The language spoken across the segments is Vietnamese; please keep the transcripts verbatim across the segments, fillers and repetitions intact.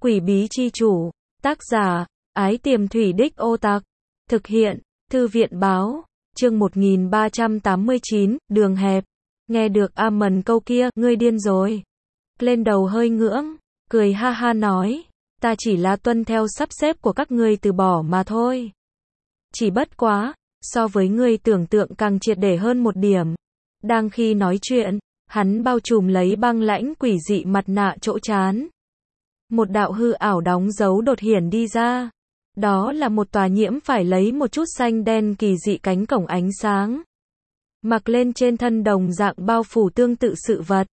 Quỷ bí chi chủ. Tác giả, Ái Tiềm Thủy Đích Ô Tặc. Thực hiện, Thư viện báo. Chương một nghìn ba trăm tám mươi chín, đường hẹp. Nghe được Amon câu kia, ngươi điên rồi. Lên đầu hơi ngưỡng, cười ha ha nói, ta chỉ là tuân theo sắp xếp của các ngươi từ bỏ mà thôi. Chỉ bất quá, so với ngươi tưởng tượng càng triệt để hơn một điểm. Đang khi nói chuyện, hắn bao trùm lấy băng lãnh quỷ dị mặt nạ chỗ trán. Một đạo hư ảo đóng dấu đột hiển đi ra. Đó là một tòa nhiễm phải lấy một chút xanh đen kỳ dị cánh cổng ánh sáng. Mặc lên trên thân đồng dạng bao phủ tương tự sự vật.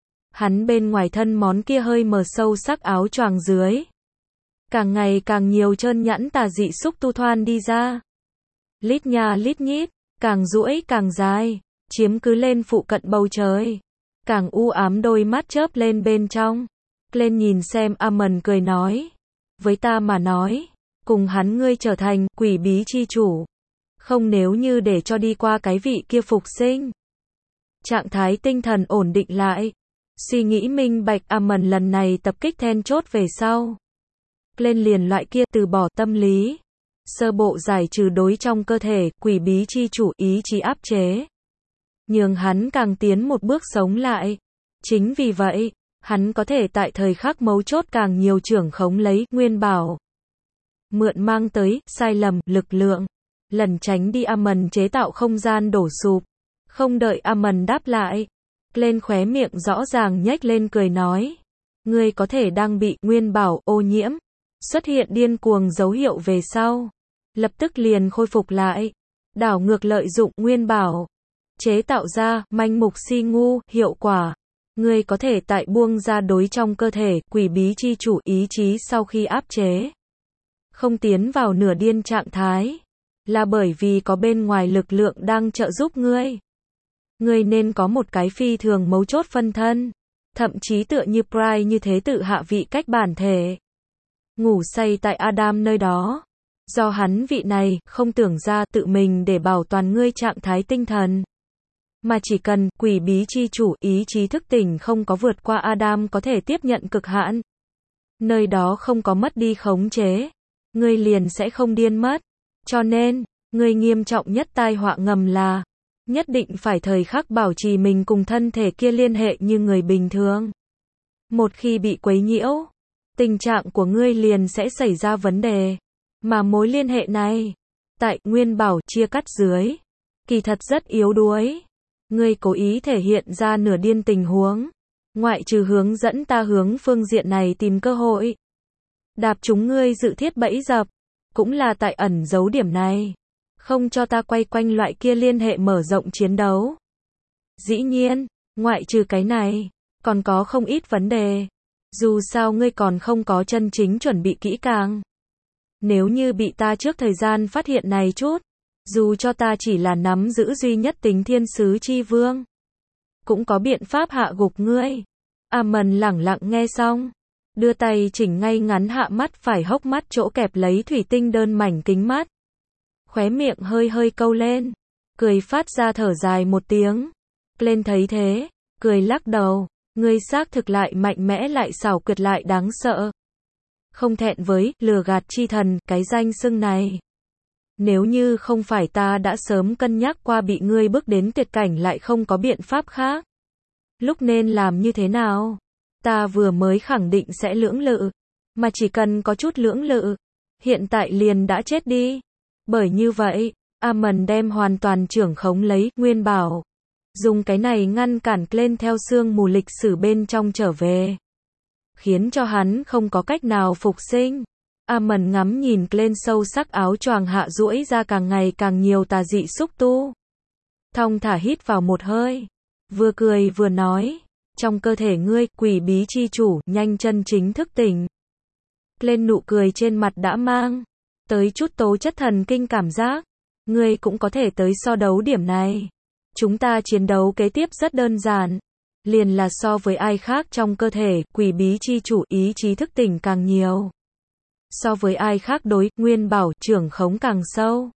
Hắn bên ngoài thân món kia hơi mờ sâu sắc áo choàng dưới. Càng ngày càng nhiều trơn nhẵn tà dị xúc tu thoan đi ra. Lít nha lít nhít, càng duỗi càng dài, chiếm cứ lên phụ cận bầu trời. Càng u ám đôi mắt chớp lên bên trong. Lên nhìn xem Amon cười nói. Với ta mà nói, cùng hắn ngươi trở thành quỷ bí chi chủ. Không nếu như để cho đi qua cái vị kia phục sinh. Trạng thái tinh thần ổn định lại. Suy nghĩ minh bạch Amon lần này tập kích then chốt về sau. Lên liền loại kia từ bỏ tâm lý. Sơ bộ giải trừ đối trong cơ thể quỷ bí chi chủ ý chí áp chế. Nhường hắn càng tiến một bước sống lại. Chính vì vậy, hắn có thể tại thời khắc mấu chốt càng nhiều trưởng khống lấy nguyên bảo. Mượn mang tới sai lầm lực lượng. Lần tránh đi Amon chế tạo không gian đổ sụp. Không đợi Amon đáp lại. Lên khóe miệng rõ ràng nhếch lên cười nói. Ngươi có thể đang bị nguyên bảo ô nhiễm. Xuất hiện điên cuồng dấu hiệu về sau. Lập tức liền khôi phục lại. Đảo ngược lợi dụng nguyên bảo. Chế tạo ra manh mục si ngu hiệu quả. Ngươi có thể tại buông ra đối trong cơ thể quỷ bí chi chủ ý chí sau khi áp chế. Không tiến vào nửa điên trạng thái. Là bởi vì có bên ngoài lực lượng đang trợ giúp ngươi. Ngươi nên có một cái phi thường mấu chốt phân thân. Thậm chí tựa như Pride như thế tự hạ vị cách bản thể. Ngủ say tại Adam nơi đó. Do hắn vị này không tưởng ra tự mình để bảo toàn ngươi trạng thái tinh thần. Mà chỉ cần quỷ bí chi chủ ý chí thức tỉnh không có vượt qua Adam có thể tiếp nhận cực hạn. Nơi đó không có mất đi khống chế. Ngươi liền sẽ không điên mất. Cho nên, ngươi nghiêm trọng nhất tai họa ngầm là nhất định phải thời khắc bảo trì mình cùng thân thể kia liên hệ như người bình thường. Một khi bị quấy nhiễu, tình trạng của ngươi liền sẽ xảy ra vấn đề. Mà mối liên hệ này, tại nguyên bảo chia cắt dưới, kỳ thật rất yếu đuối. Ngươi cố ý thể hiện ra nửa điên tình huống, ngoại trừ hướng dẫn ta hướng phương diện này tìm cơ hội. Đạp chúng ngươi dự thiết bẫy dập, cũng là tại ẩn giấu điểm này. Không cho ta quay quanh loại kia liên hệ mở rộng chiến đấu. Dĩ nhiên, ngoại trừ cái này, còn có không ít vấn đề. Dù sao ngươi còn không có chân chính chuẩn bị kỹ càng. Nếu như bị ta trước thời gian phát hiện này chút, dù cho ta chỉ là nắm giữ duy nhất tính thiên sứ chi vương, cũng có biện pháp hạ gục ngươi. Amon lẳng lặng nghe xong, đưa tay chỉnh ngay ngắn hạ mắt phải hốc mắt chỗ kẹp lấy thủy tinh đơn mảnh kính mắt. Khóe miệng hơi hơi câu lên, cười phát ra thở dài một tiếng. Lên thấy thế, cười lắc đầu, ngươi xác thực lại mạnh mẽ lại xảo quyệt lại đáng sợ. Không thẹn với lừa gạt chi thần cái danh xưng này. Nếu như không phải ta đã sớm cân nhắc qua bị ngươi bước đến tuyệt cảnh lại không có biện pháp khác. Lúc nên làm như thế nào? Ta vừa mới khẳng định sẽ lưỡng lự. Mà chỉ cần có chút lưỡng lự, hiện tại liền đã chết đi. Bởi như vậy, Amon đem hoàn toàn trưởng khống lấy nguyên bảo. Dùng cái này ngăn cản lên theo sương mù lịch sử bên trong trở về. Khiến cho hắn không có cách nào phục sinh. Amon ngắm nhìn lên sâu sắc áo choàng hạ duỗi ra càng ngày càng nhiều tà dị xúc tu. Thong thả hít vào một hơi. Vừa cười vừa nói. Trong cơ thể ngươi, quỷ bí chi chủ, nhanh chân chính thức tỉnh. Lên nụ cười trên mặt đã mang tới chút tố chất thần kinh cảm giác. Ngươi cũng có thể tới so đấu điểm này. Chúng ta chiến đấu kế tiếp rất đơn giản. Liền là so với ai khác trong cơ thể, quỷ bí chi chủ ý chí thức tỉnh càng nhiều. So với ai khác đối, nguyên bảo, trưởng khống càng sâu.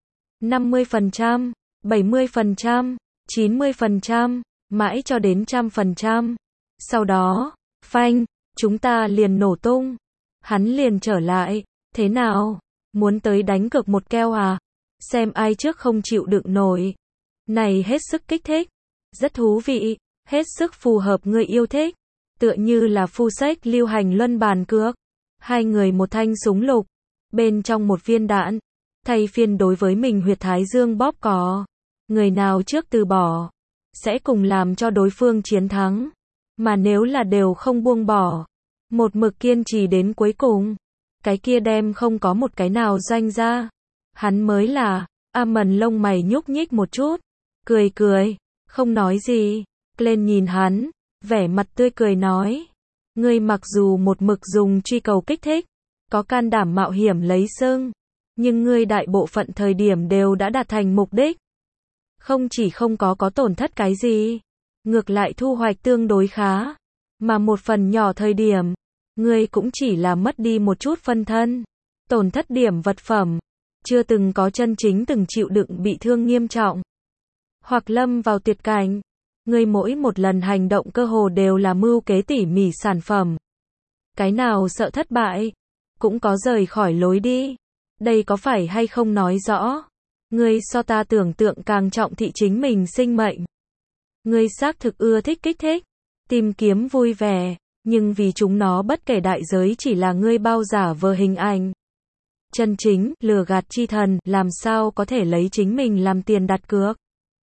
năm mươi phần trăm, bảy mươi phần trăm, chín mươi phần trăm, mãi cho đến một trăm phần trăm. Sau đó, phanh, chúng ta liền nổ tung. Hắn liền trở lại, thế nào? Muốn tới đánh cược một keo à? Xem ai trước không chịu đựng nổi. Này hết sức kích thích. Rất thú vị, hết sức phù hợp người yêu thích. Tựa như là phu sách lưu hành luân bàn cược. Hai người một thanh súng lục. Bên trong một viên đạn. Thay phiên đối với mình huyệt thái dương bóp cò. Người nào trước từ bỏ. Sẽ cùng làm cho đối phương chiến thắng. Mà nếu là đều không buông bỏ. Một mực kiên trì đến cuối cùng. Cái kia đem không có một cái nào doanh ra. Hắn mới là, Amon lông mày nhúc nhích một chút. Cười cười, không nói gì. Glenn nhìn hắn, vẻ mặt tươi cười nói. Ngươi mặc dù một mực dùng truy cầu kích thích. Có can đảm mạo hiểm lấy sưng. Nhưng ngươi đại bộ phận thời điểm đều đã đạt thành mục đích. Không chỉ không có có tổn thất cái gì. Ngược lại thu hoạch tương đối khá. Mà một phần nhỏ thời điểm. Ngươi cũng chỉ là mất đi một chút phân thân. Tổn thất điểm vật phẩm. Chưa từng có chân chính từng chịu đựng bị thương nghiêm trọng. Hoặc lâm vào tuyệt cảnh. Ngươi mỗi một lần hành động cơ hồ đều là mưu kế tỉ mỉ sản phẩm. Cái nào sợ thất bại. Cũng có rời khỏi lối đi. Đây có phải hay không nói rõ. Ngươi so ta tưởng tượng càng trọng thị chính mình sinh mệnh. Ngươi xác thực ưa thích kích thích. Tìm kiếm vui vẻ. Nhưng vì chúng nó bất kể đại giới chỉ là ngươi bao giả vờ hình ảnh. Chân chính, lừa gạt chi thần, làm sao có thể lấy chính mình làm tiền đặt cược.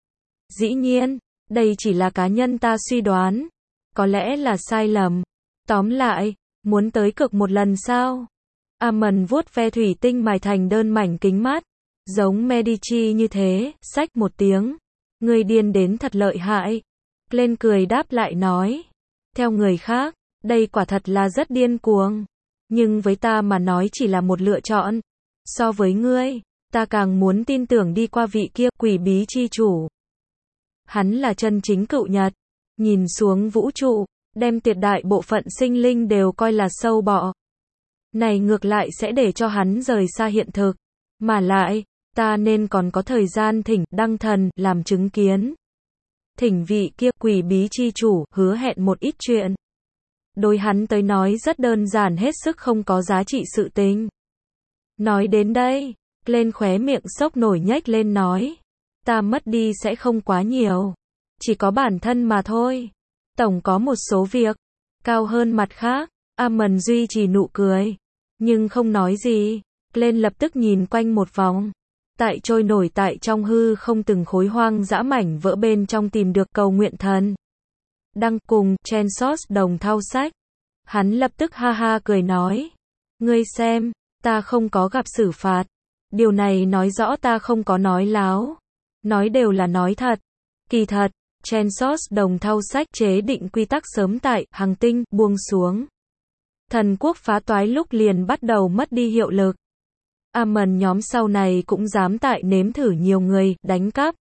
Dĩ nhiên, đây chỉ là cá nhân ta suy đoán. Có lẽ là sai lầm. Tóm lại, muốn tới cực một lần sao? Amon vuốt ve thủy tinh mài thành đơn mảnh kính mát. Giống Medici như thế, xách một tiếng. Ngươi điên đến thật lợi hại. Glenn cười đáp lại nói. Theo người khác, đây quả thật là rất điên cuồng. Nhưng với ta mà nói chỉ là một lựa chọn. So với ngươi, ta càng muốn tin tưởng đi qua vị kia quỷ bí chi chủ. Hắn là chân chính cựu nhật. Nhìn xuống vũ trụ, đem tuyệt đại bộ phận sinh linh đều coi là sâu bọ. Này ngược lại sẽ để cho hắn rời xa hiện thực. Mà lại, ta nên còn có thời gian thỉnh đăng thần làm chứng kiến. Thỉnh vị kia quỷ bí chi chủ hứa hẹn một ít chuyện. Đối hắn tới nói rất đơn giản hết sức không có giá trị sự tình. Nói đến đây, Glenn khóe miệng sốc nổi nhếch lên nói. Ta mất đi sẽ không quá nhiều. Chỉ có bản thân mà thôi. Tổng có một số việc. Cao hơn mặt khác. Amon duy trì nụ cười. Nhưng không nói gì. Glenn lập tức nhìn quanh một vòng. Tại trôi nổi tại trong hư không từng khối hoang dã mảnh vỡ bên trong tìm được cầu nguyện thần. Đăng cùng Chansos đồng thao sách. Hắn lập tức ha ha cười nói. Ngươi xem, ta không có gặp xử phạt. Điều này nói rõ ta không có nói láo. Nói đều là nói thật. Kỳ thật, Chansos đồng thao sách chế định quy tắc sớm tại hành tinh buông xuống. Thần quốc phá toái lúc liền bắt đầu mất đi hiệu lực. Amon nhóm sau này cũng dám tại nếm thử nhiều người đánh cắp.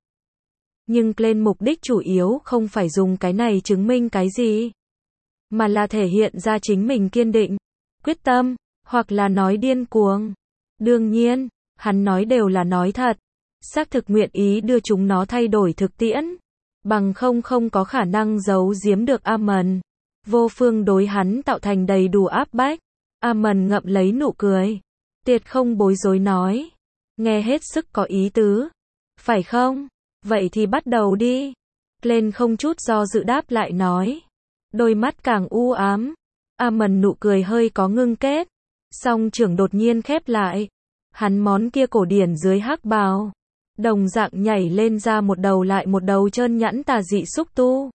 Nhưng Glenn mục đích chủ yếu không phải dùng cái này chứng minh cái gì. Mà là thể hiện ra chính mình kiên định, quyết tâm, hoặc là nói điên cuồng. Đương nhiên, hắn nói đều là nói thật. Xác thực nguyện ý đưa chúng nó thay đổi thực tiễn. Bằng không không có khả năng giấu giếm được Amon. Vô phương đối hắn tạo thành đầy đủ áp bách. Amon ngậm lấy nụ cười. Tiệt không bối rối nói. Nghe hết sức có ý tứ. Phải không? Vậy thì bắt đầu đi. Glenn không chút do dự đáp lại nói. Đôi mắt càng u ám. Amon nụ cười hơi có ngưng kết. Song trưởng đột nhiên khép lại. Hắn món kia cổ điển dưới hắc bào. Đồng dạng nhảy lên ra một đầu lại một đầu trơn nhẵn tà dị xúc tu.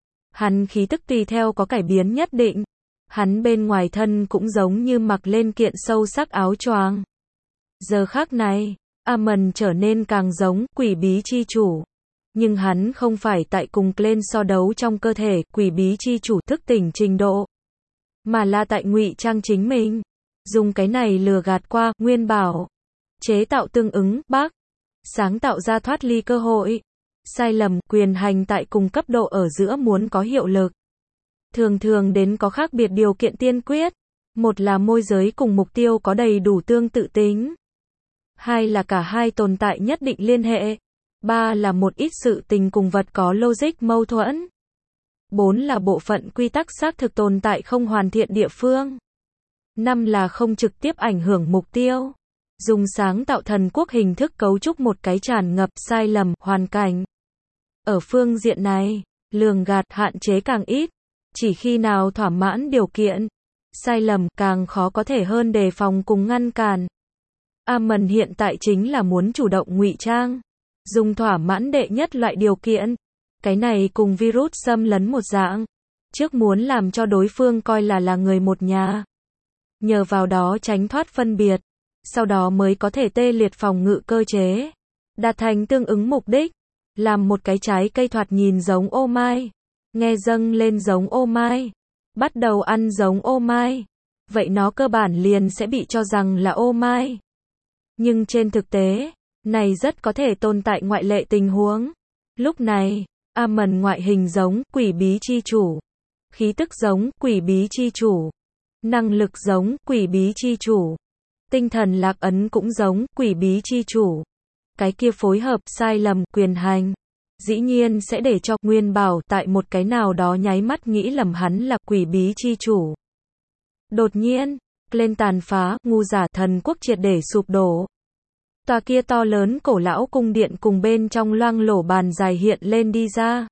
Hắn khí tức tùy theo có cải biến nhất định. Hắn bên ngoài thân cũng giống như mặc lên kiện sâu sắc áo choàng. Giờ khắc này, Amon trở nên càng giống quỷ bí chi chủ. Nhưng hắn không phải tại cùng Glenn so đấu trong cơ thể quỷ bí chi chủ thức tỉnh trình độ. Mà là tại ngụy trang chính mình. Dùng cái này lừa gạt qua nguyên bảo. Chế tạo tương ứng bác. Sáng tạo ra thoát ly cơ hội. Sai lầm quyền hành tại cùng cấp độ ở giữa muốn có hiệu lực. Thường thường đến có khác biệt điều kiện tiên quyết. Một là môi giới cùng mục tiêu có đầy đủ tương tự tính. Hai là cả hai tồn tại nhất định liên hệ. Ba là một ít sự tình cùng vật có logic mâu thuẫn. Bốn là bộ phận quy tắc xác thực tồn tại không hoàn thiện địa phương. Năm là không trực tiếp ảnh hưởng mục tiêu. Dùng sáng tạo thần quốc hình thức cấu trúc một cái tràn ngập sai lầm hoàn cảnh. Ở phương diện này, lường gạt hạn chế càng ít. Chỉ khi nào thỏa mãn điều kiện, sai lầm càng khó có thể hơn đề phòng cùng ngăn cản. Amon hiện tại chính là muốn chủ động ngụy trang, dùng thỏa mãn đệ nhất loại điều kiện. Cái này cùng virus xâm lấn một dạng. Trước muốn làm cho đối phương coi là là người một nhà. Nhờ vào đó tránh thoát phân biệt. Sau đó mới có thể tê liệt phòng ngự cơ chế. Đạt thành tương ứng mục đích. Làm một cái trái cây thoạt nhìn giống ô mai. Nghe dâng lên giống ô mai. Bắt đầu ăn giống ô mai. Vậy nó cơ bản liền sẽ bị cho rằng là ô mai. Nhưng trên thực tế, này rất có thể tồn tại ngoại lệ tình huống. Lúc này, Amon ngoại hình giống quỷ bí chi chủ. Khí tức giống quỷ bí chi chủ. Năng lực giống quỷ bí chi chủ. Tinh thần lạc ấn cũng giống quỷ bí chi chủ. Cái kia phối hợp sai lầm quyền hành. Dĩ nhiên sẽ để cho Nguyên Bảo tại một cái nào đó nháy mắt nghĩ lầm hắn là quỷ bí chi chủ. Đột nhiên, lên tàn phá, ngu giả thần quốc triệt để sụp đổ. Tòa kia to lớn cổ lão cung điện cùng bên trong loang lổ bàn dài hiện lên đi ra.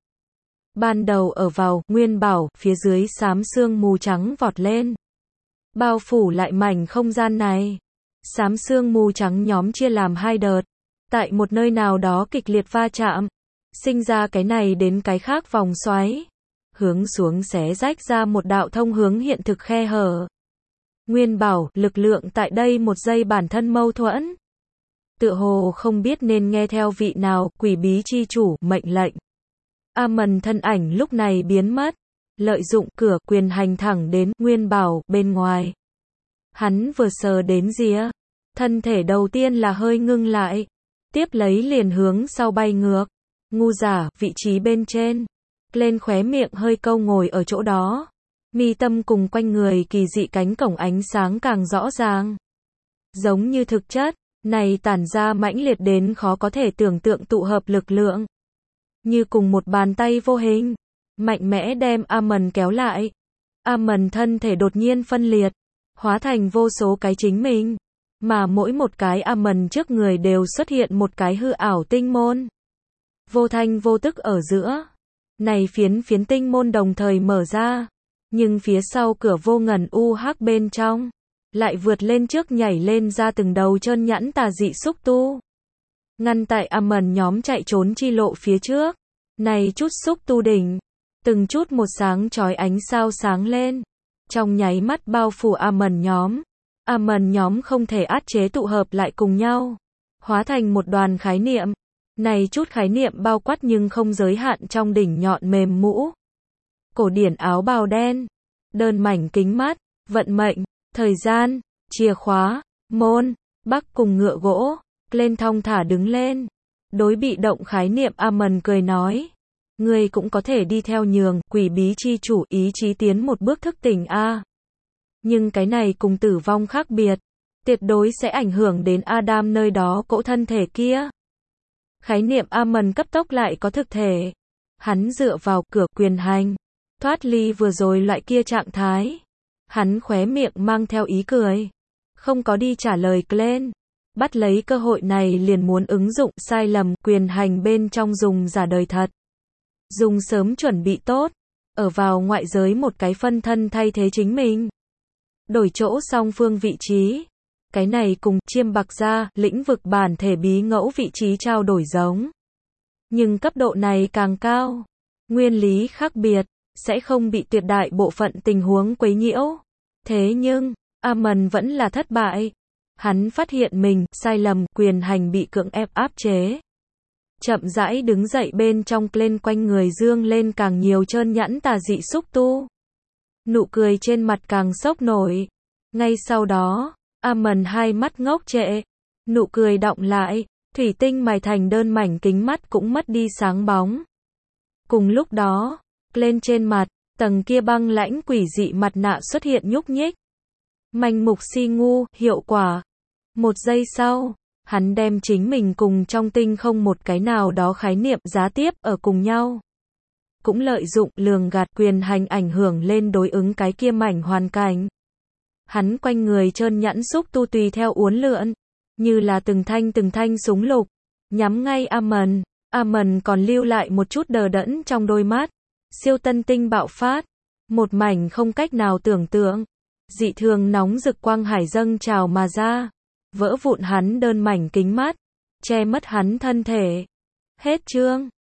Ban đầu ở vào Nguyên Bảo, phía dưới xám sương mù trắng vọt lên. Bao phủ lại mảnh không gian này. Xám sương mù trắng nhóm chia làm hai đợt. Tại một nơi nào đó kịch liệt va chạm. Sinh ra cái này đến cái khác vòng xoáy. Hướng xuống xé rách ra một đạo thông hướng hiện thực khe hở. Nguyên Bảo, lực lượng tại đây một giây bản thân mâu thuẫn. Tựa hồ không biết nên nghe theo vị nào, quỷ bí chi chủ, mệnh lệnh. Amon thân ảnh lúc này biến mất. Lợi dụng cửa quyền hành thẳng đến Nguyên Bảo bên ngoài. Hắn vừa sờ đến rìa. Thân thể đầu tiên là hơi ngưng lại. Tiếp lấy liền hướng sau bay ngược. Ngu giả, vị trí bên trên. Lên khóe miệng hơi câu ngồi ở chỗ đó. Mi tâm cùng quanh người kỳ dị cánh cổng ánh sáng càng rõ ràng. Giống như thực chất, này tản ra mãnh liệt đến khó có thể tưởng tượng tụ hợp lực lượng. Như cùng một bàn tay vô hình. Mạnh mẽ đem Amon kéo lại. Amon thân thể đột nhiên phân liệt. Hóa thành vô số cái chính mình. Mà mỗi một cái Amon trước người đều xuất hiện một cái hư ảo tinh môn. Vô thanh vô tức ở giữa. Này phiến phiến tinh môn đồng thời mở ra. Nhưng phía sau cửa vô ngần u hắc bên trong. Lại vượt lên trước nhảy lên ra từng đầu trơn nhẵn tà dị xúc tu. Ngăn tại Amon nhóm chạy trốn chi lộ phía trước. Này chút xúc tu đỉnh. Từng chút một sáng chói ánh sao sáng lên. Trong nháy mắt bao phủ Amon nhóm. Amon nhóm không thể át chế tụ hợp lại cùng nhau. Hóa thành một đoàn khái niệm. Này chút khái niệm bao quát nhưng không giới hạn trong đỉnh nhọn mềm mũ. Cổ điển áo bào đen. Đơn mảnh kính mắt. Vận mệnh. Thời gian. Chìa khóa. Môn. Bắc cùng ngựa gỗ. Lên thong thả đứng lên. Đối bị động khái niệm Amon cười nói. Ngươi cũng có thể đi theo nhường, quỷ bí chi chủ ý chí tiến một bước thức tỉnh a. Nhưng cái này cùng tử vong khác biệt. Tuyệt đối sẽ ảnh hưởng đến Adam nơi đó cỗ thân thể kia. Khái niệm Amon cấp tốc lại có thực thể. Hắn dựa vào cửa quyền hành. Thoát ly vừa rồi loại kia trạng thái. Hắn khóe miệng mang theo ý cười. Không có đi trả lời Glenn. Bắt lấy cơ hội này liền muốn ứng dụng sai lầm quyền hành bên trong dùng giả đời thật. Dùng sớm chuẩn bị tốt. Ở vào ngoại giới một cái phân thân thay thế chính mình. Đổi chỗ song phương vị trí. Cái này cùng chiêm bạc ra lĩnh vực bản thể bí ngẫu vị trí trao đổi giống. Nhưng cấp độ này càng cao. Nguyên lý khác biệt. Sẽ không bị tuyệt đại bộ phận tình huống quấy nhiễu. Thế nhưng, Amon vẫn là thất bại. Hắn phát hiện mình, sai lầm, quyền hành bị cưỡng ép áp chế. Chậm rãi đứng dậy bên trong lên quanh người dương lên càng nhiều trơn nhẵn tà dị xúc tu. Nụ cười trên mặt càng sốc nổi. Ngay sau đó, Amon hai mắt ngốc trệ. Nụ cười đọng lại, thủy tinh mài thành đơn mảnh kính mắt cũng mất đi sáng bóng. Cùng lúc đó, lên trên mặt, tầng kia băng lãnh quỷ dị mặt nạ xuất hiện nhúc nhích. Manh mục si ngu, hiệu quả. Một giây sau, hắn đem chính mình cùng trong tinh không một cái nào đó khái niệm giá tiếp ở cùng nhau. Cũng lợi dụng lường gạt quyền hành ảnh hưởng lên đối ứng cái kia mảnh hoàn cảnh. Hắn quanh người trơn nhẵn xúc tu tùy theo uốn lượn, như là từng thanh từng thanh súng lục, nhắm ngay Amon. Amon còn lưu lại một chút đờ đẫn trong đôi mắt. Siêu tân tinh bạo phát, một mảnh không cách nào tưởng tượng, dị thường nóng rực quang hải dâng trào mà ra, vỡ vụn hắn đơn mảnh kính mắt, che mất hắn thân thể. Hết chương.